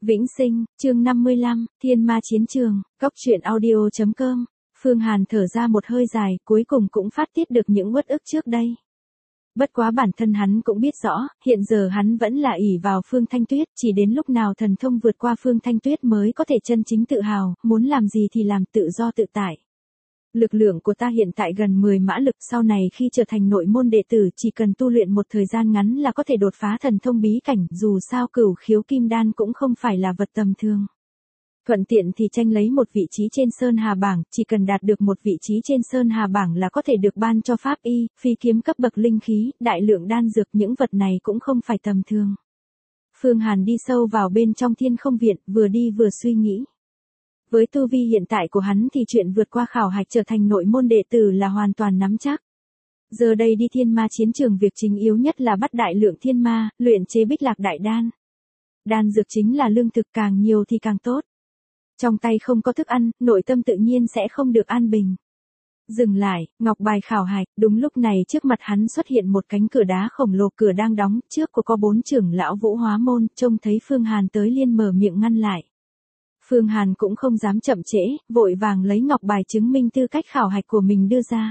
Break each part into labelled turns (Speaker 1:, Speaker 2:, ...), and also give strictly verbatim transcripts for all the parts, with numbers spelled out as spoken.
Speaker 1: Vĩnh Sinh, chương năm mươi lăm, Thiên Ma Chiến Trường, Cốc truyện audio chấm com. Phương Hàn thở ra một hơi dài, cuối cùng cũng phát tiết được những uất ức trước đây. Bất quá bản thân hắn cũng biết rõ, hiện giờ hắn vẫn là ỷ vào Phương Thanh Tuyết, chỉ đến lúc nào thần thông vượt qua Phương Thanh Tuyết mới có thể chân chính tự hào, muốn làm gì thì làm, tự do tự tại. Lực lượng của ta hiện tại gần mười mã lực, sau này khi trở thành nội môn đệ tử chỉ cần tu luyện một thời gian ngắn là có thể đột phá thần thông bí cảnh, dù sao cửu khiếu kim đan cũng không phải là vật tầm thường. Thuận tiện thì tranh lấy một vị trí trên Sơn Hà bảng, chỉ cần đạt được một vị trí trên Sơn Hà bảng là có thể được ban cho pháp y, phi kiếm cấp bậc linh khí, đại lượng đan dược, những vật này cũng không phải tầm thường. Phương Hàn đi sâu vào bên trong Thiên Không Viện, vừa đi vừa suy nghĩ. Với tu vi hiện tại của hắn thì chuyện vượt qua khảo hạch trở thành nội môn đệ tử là hoàn toàn nắm chắc. Giờ đây đi thiên ma chiến trường, việc chính yếu nhất là bắt đại lượng thiên ma, luyện chế bích lạc đại đan. Đan dược chính là lương thực, càng nhiều thì càng tốt. Trong tay không có thức ăn, nội tâm tự nhiên sẽ không được an bình. Dừng lại, ngọc bài khảo hạch, đúng lúc này trước mặt hắn xuất hiện một cánh cửa đá khổng lồ, cửa đang đóng, trước của có bốn trưởng lão Vũ Hóa môn, trông thấy Phương Hàn tới liền mở miệng ngăn lại. Phương Hàn cũng không dám chậm trễ, vội vàng lấy ngọc bài chứng minh tư cách khảo hạch của mình đưa ra.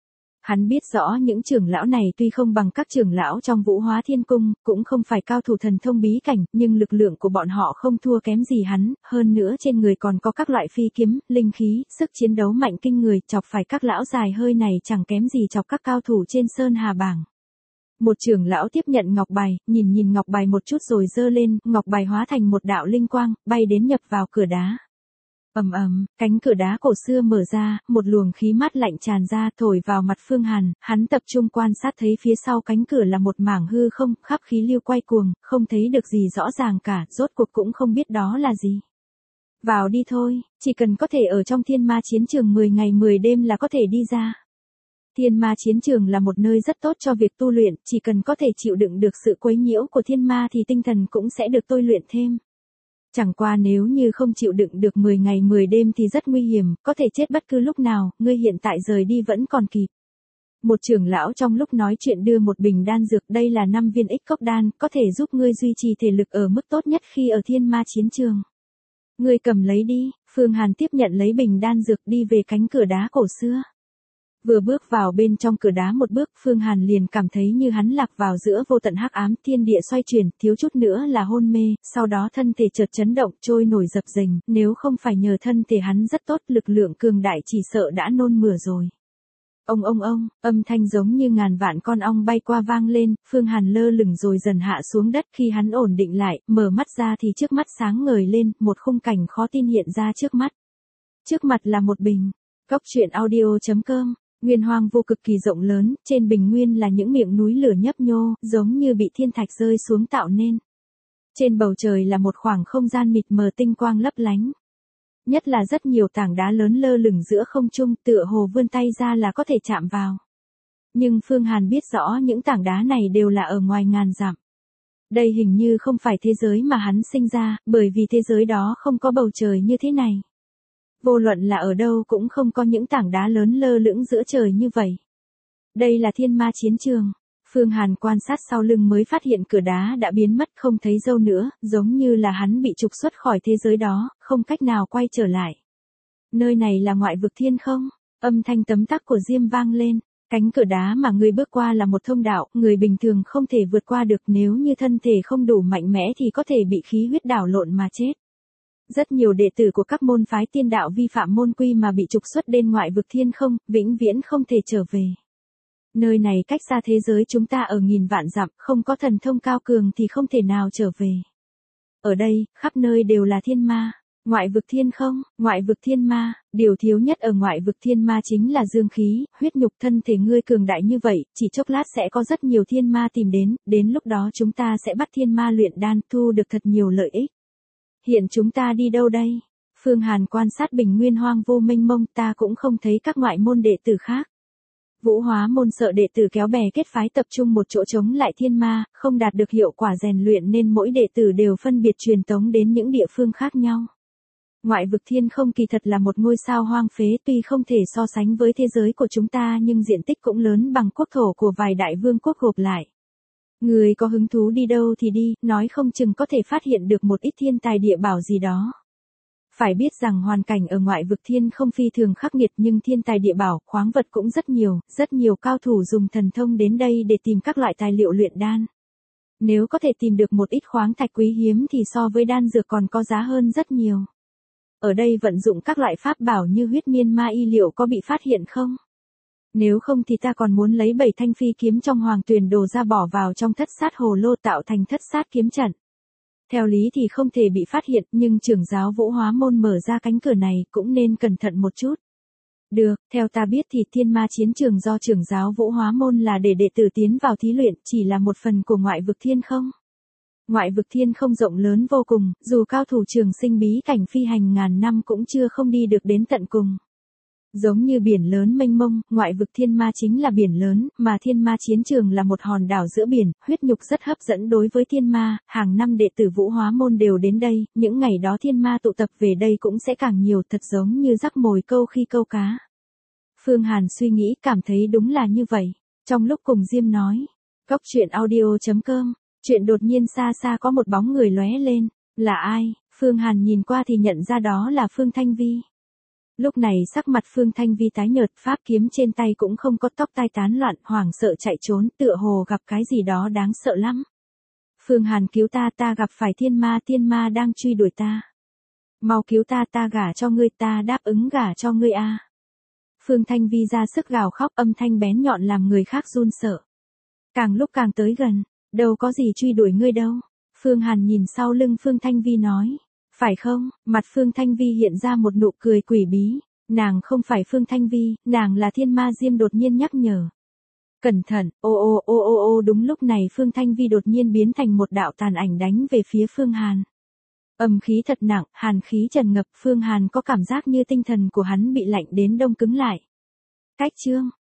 Speaker 1: Hắn biết rõ những trưởng lão này tuy không bằng các trưởng lão trong Vũ Hóa Thiên Cung, cũng không phải cao thủ thần thông bí cảnh, nhưng lực lượng của bọn họ không thua kém gì hắn, hơn nữa trên người còn có các loại phi kiếm, linh khí, sức chiến đấu mạnh kinh người, chọc phải các lão dài hơi này chẳng kém gì chọc các cao thủ trên Sơn Hà bảng. Một trưởng lão tiếp nhận ngọc bài, nhìn nhìn ngọc bài một chút rồi giơ lên, ngọc bài hóa thành một đạo linh quang, bay đến nhập vào cửa đá. Ầm ầm, cánh cửa đá cổ xưa mở ra, một luồng khí mát lạnh tràn ra, thổi vào mặt Phương Hàn, hắn tập trung quan sát thấy phía sau cánh cửa là một mảng hư không, khắp khí lưu quay cuồng, không thấy được gì rõ ràng cả, rốt cuộc cũng không biết đó là gì. Vào đi thôi, chỉ cần có thể ở trong thiên ma chiến trường mười ngày mười đêm là có thể đi ra. Thiên ma chiến trường là một nơi rất tốt cho việc tu luyện, chỉ cần có thể chịu đựng được sự quấy nhiễu của thiên ma thì tinh thần cũng sẽ được tôi luyện thêm. Chẳng qua nếu như không chịu đựng được mười ngày mười đêm thì rất nguy hiểm, có thể chết bất cứ lúc nào, ngươi hiện tại rời đi vẫn còn kịp. Một trưởng lão trong lúc nói chuyện đưa một bình đan dược, đây là năm viên ích cốc đan, có thể giúp ngươi duy trì thể lực ở mức tốt nhất khi ở thiên ma chiến trường. Ngươi cầm lấy đi, Phương Hàn tiếp nhận lấy bình đan dược đi về cánh cửa đá cổ xưa. Vừa bước vào bên trong cửa đá một bước, Phương Hàn liền cảm thấy như hắn lạc vào giữa vô tận hắc ám, thiên địa xoay chuyển, thiếu chút nữa là hôn mê, sau đó thân thể chợt chấn động, trôi nổi dập dềnh, nếu không phải nhờ thân thể hắn rất tốt, lực lượng cường đại chỉ sợ đã nôn mửa rồi. Ông ông ông, âm thanh giống như ngàn vạn con ong bay qua vang lên, Phương Hàn lơ lửng rồi dần hạ xuống đất, khi hắn ổn định lại, mở mắt ra thì trước mắt sáng ngời lên, một khung cảnh khó tin hiện ra trước mắt. Trước mặt là một bình. Cốc truyện audio chấm com. Nguyên hoang vô cực kỳ rộng lớn, trên bình nguyên là những miệng núi lửa nhấp nhô, giống như bị thiên thạch rơi xuống tạo nên. Trên bầu trời là một khoảng không gian mịt mờ tinh quang lấp lánh. Nhất là rất nhiều tảng đá lớn lơ lửng giữa không trung, tựa hồ vươn tay ra là có thể chạm vào. Nhưng Phương Hàn biết rõ những tảng đá này đều là ở ngoài ngàn dặm. Đây hình như không phải thế giới mà hắn sinh ra, bởi vì thế giới đó không có bầu trời như thế này. Vô luận là ở đâu cũng không có những tảng đá lớn lơ lửng giữa trời như vậy. Đây là thiên ma chiến trường. Phương Hàn quan sát sau lưng mới phát hiện cửa đá đã biến mất, không thấy dâu nữa, giống như là hắn bị trục xuất khỏi thế giới đó, không cách nào quay trở lại. Nơi này là ngoại vực thiên không? Âm thanh tấm tắc của Diêm vang lên. Cánh cửa đá mà người bước qua là một thông đạo, người bình thường không thể vượt qua được, nếu như thân thể không đủ mạnh mẽ thì có thể bị khí huyết đảo lộn mà chết. Rất nhiều đệ tử của các môn phái tiên đạo vi phạm môn quy mà bị trục xuất đến ngoại vực thiên không, vĩnh viễn không thể trở về. Nơi này cách xa thế giới chúng ta ở nghìn vạn dặm, không có thần thông cao cường thì không thể nào trở về. Ở đây, khắp nơi đều là thiên ma. Ngoại vực thiên không, ngoại vực thiên ma, điều thiếu nhất ở ngoại vực thiên ma chính là dương khí, huyết nhục, thân thể ngươi cường đại như vậy, chỉ chốc lát sẽ có rất nhiều thiên ma tìm đến, đến lúc đó chúng ta sẽ bắt thiên ma luyện đan, thu được thật nhiều lợi ích. Hiện chúng ta đi đâu đây? Phương Hàn quan sát bình nguyên hoang vô mênh mông, ta cũng không thấy các ngoại môn đệ tử khác. Vũ Hóa môn sợ đệ tử kéo bè kết phái tập trung một chỗ chống lại thiên ma, không đạt được hiệu quả rèn luyện nên mỗi đệ tử đều phân biệt truyền tống đến những địa phương khác nhau. Ngoại vực thiên không kỳ thật là một ngôi sao hoang phế, tuy không thể so sánh với thế giới của chúng ta nhưng diện tích cũng lớn bằng quốc thổ của vài đại vương quốc gộp lại. Người có hứng thú đi đâu thì đi, nói không chừng có thể phát hiện được một ít thiên tài địa bảo gì đó. Phải biết rằng hoàn cảnh ở ngoại vực thiên không phi thường khắc nghiệt nhưng thiên tài địa bảo, khoáng vật cũng rất nhiều, rất nhiều cao thủ dùng thần thông đến đây để tìm các loại tài liệu luyện đan. Nếu có thể tìm được một ít khoáng thạch quý hiếm thì so với đan dược còn có giá hơn rất nhiều. Ở đây vận dụng các loại pháp bảo như huyết miên ma y liệu có bị phát hiện không? Nếu không thì ta còn muốn lấy bảy thanh phi kiếm trong hoàng tuyền đồ ra bỏ vào trong thất sát hồ lô tạo thành thất sát kiếm trận. Theo lý thì không thể bị phát hiện nhưng trưởng giáo Vũ Hóa Môn mở ra cánh cửa này cũng nên cẩn thận một chút. Được, theo ta biết thì thiên ma chiến trường do trưởng giáo Vũ Hóa Môn là để đệ tử tiến vào thí luyện chỉ là một phần của ngoại vực thiên không. Ngoại vực thiên không rộng lớn vô cùng, dù cao thủ trường sinh bí cảnh phi hành ngàn năm cũng chưa không đi được đến tận cùng. Giống như biển lớn mênh mông, ngoại vực thiên ma chính là biển lớn, mà thiên ma chiến trường là một hòn đảo giữa biển, huyết nhục rất hấp dẫn đối với thiên ma, hàng năm đệ tử Vũ Hóa Môn đều đến đây, những ngày đó thiên ma tụ tập về đây cũng sẽ càng nhiều thật giống như rắc mồi câu khi câu cá. Phương Hàn suy nghĩ cảm thấy đúng là như vậy, trong lúc cùng Diêm nói, Cốc truyện audio chấm com, chuyện đột nhiên xa xa có một bóng người lóe lên, là ai? Phương Hàn nhìn qua thì nhận ra đó là Phương Thanh Vi. Lúc này sắc mặt Phương Thanh Vi tái nhợt, pháp kiếm trên tay cũng không có, tóc tai tán loạn, hoảng sợ chạy trốn, tựa hồ gặp cái gì đó đáng sợ lắm. Phương Hàn cứu ta, ta gặp phải thiên ma, thiên ma đang truy đuổi ta. Mau cứu ta, ta gả cho ngươi, ta đáp ứng gả cho ngươi a. Phương Thanh Vi ra sức gào khóc, âm thanh bén nhọn làm người khác run sợ. Càng lúc càng tới gần, đâu có gì truy đuổi ngươi đâu. Phương Hàn nhìn sau lưng Phương Thanh Vi nói. Phải không? Mặt Phương Thanh Vi hiện ra một nụ cười quỷ bí. Nàng không phải Phương Thanh Vi, nàng là thiên ma Diêm đột nhiên nhắc nhở. Cẩn thận, ô ô ô ô ô đúng lúc này Phương Thanh Vi đột nhiên biến thành một đạo tàn ảnh đánh về phía Phương Hàn. Âm khí thật nặng, hàn khí tràn ngập, Phương Hàn có cảm giác như tinh thần của hắn bị lạnh đến đông cứng lại. Cách chương